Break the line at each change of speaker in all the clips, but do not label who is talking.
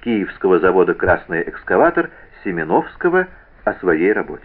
киевского завода «Красный экскаватор» Семеновского о своей работе.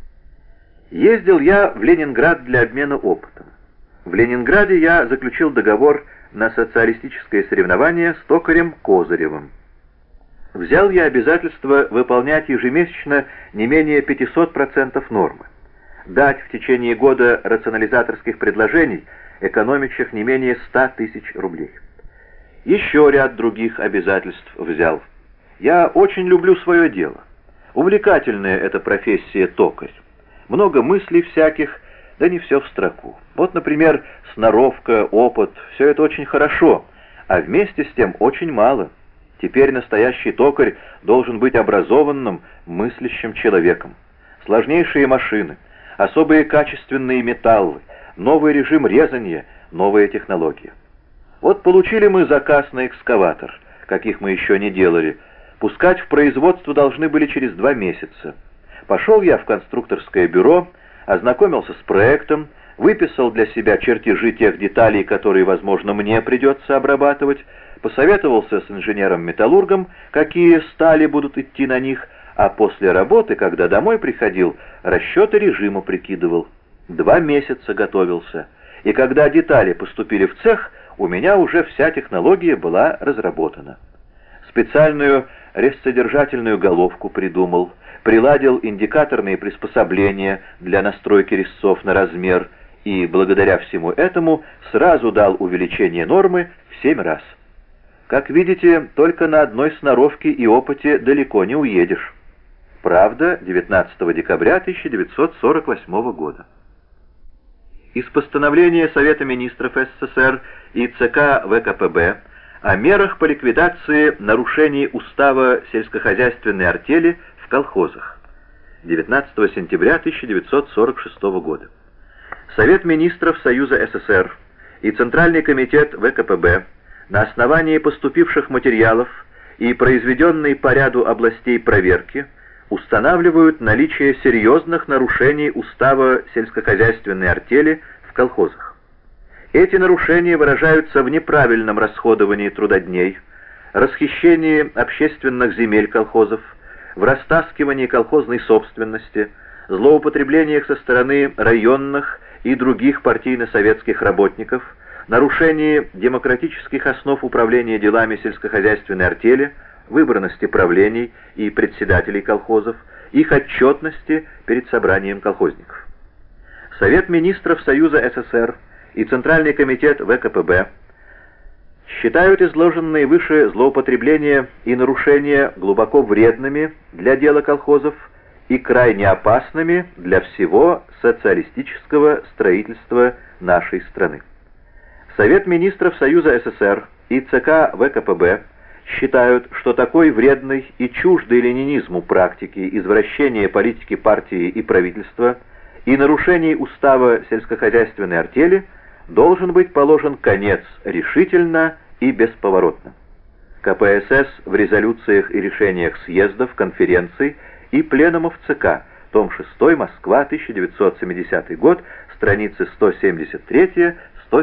Ездил я в Ленинград для обмена опытом. В Ленинграде я заключил договор на социалистическое соревнование с токарем Козыревым. Взял я обязательство выполнять ежемесячно не менее 500% нормы, дать в течение года рационализаторских предложений, экономящих не менее 100 тысяч рублей. Еще ряд других обязательств взял. Я очень люблю свое дело. Увлекательная эта профессия токарь. Много мыслей всяких, да не все в строку. Вот, например, сноровка, опыт, все это очень хорошо, а вместе с тем очень мало. Теперь настоящий токарь должен быть образованным, мыслящим человеком. Сложнейшие машины, особые качественные металлы, новый режим резания, новые технологии. Вот получили мы заказ на экскаватор, каких мы еще не делали. Пускать в производство должны были через 2 месяца. Пошел я в конструкторское бюро, ознакомился с проектом, выписал для себя чертежи тех деталей, которые, возможно, мне придется обрабатывать, посоветовался с инженером-металлургом, какие стали будут идти на них, а после работы, когда домой приходил, расчеты режима прикидывал. 2 месяца готовился, и когда детали поступили в цех, у меня уже вся технология была разработана. Специальную резцесодержательную головку придумал, приладил индикаторные приспособления для настройки резцов на размер и, благодаря всему этому, сразу дал увеличение нормы в 7 раз. Как видите, только на одной сноровке и опыте далеко не уедешь. Правда, 19 декабря 1948 года. Из постановления Совета Министров СССР и ЦК ВКПБ о мерах по ликвидации нарушений устава сельскохозяйственной артели в колхозах 19 сентября 1946 года. Совет Министров Союза СССР и Центральный комитет ВКПБ на основании поступивших материалов и произведенной по ряду областей проверки устанавливают наличие серьезных нарушений устава сельскохозяйственной артели в колхозах. Эти нарушения выражаются в неправильном расходовании трудодней, расхищении общественных земель колхозов, в растаскивании колхозной собственности, злоупотреблениях со стороны районных и других партийно-советских работников, нарушении демократических основ управления делами сельскохозяйственной артели, выборности правлений и председателей колхозов, их отчетности перед собранием колхозников. Совет Министров Союза СССР и Центральный комитет ВКПБ считают изложенные выше злоупотребления и нарушения глубоко вредными для дела колхозов и крайне опасными для всего социалистического строительства нашей страны. Совет Министров Союза СССР и ЦК ВКПБ считают, что такой вредной и чуждой ленинизму практики извращения политики партии и правительства и нарушений устава сельскохозяйственной артели должен быть положен конец решительно и бесповоротно. КПСС в резолюциях и решениях съездов, конференций и пленумов ЦК, том 6, Москва, 1970 год, страницы 173-177.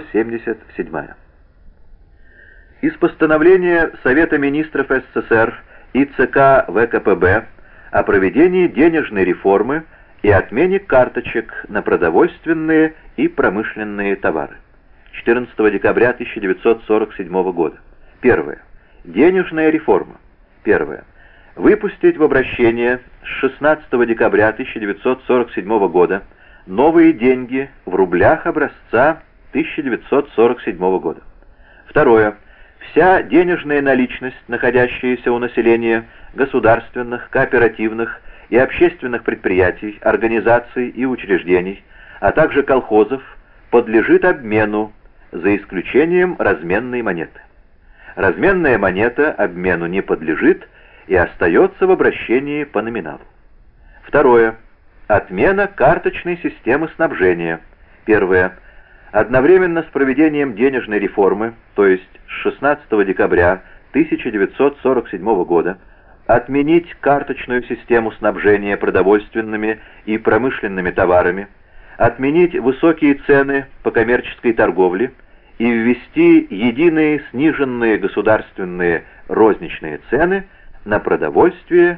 Из постановления Совета Министров СССР и ЦК ВКПБ о проведении денежной реформы и отмене карточек на продовольственные и промышленные товары. 14 декабря 1947 года. Первое. Денежная реформа. Первое. Выпустить в обращение с 16 декабря 1947 года новые деньги в рублях образца 1947 года. Второе. Вся денежная наличность, находящаяся у населения государственных, кооперативных и общественных предприятий, организаций и учреждений, а также колхозов, подлежит обмену, за исключением разменной монеты. Разменная монета обмену не подлежит и остается в обращении по номиналу. Второе. Отмена карточной системы снабжения. Первое. Одновременно с проведением денежной реформы, то есть с 16 декабря 1947 года, отменить карточную систему снабжения продовольственными и промышленными товарами, отменить высокие цены по коммерческой торговле и ввести единые сниженные государственные розничные цены на продовольствие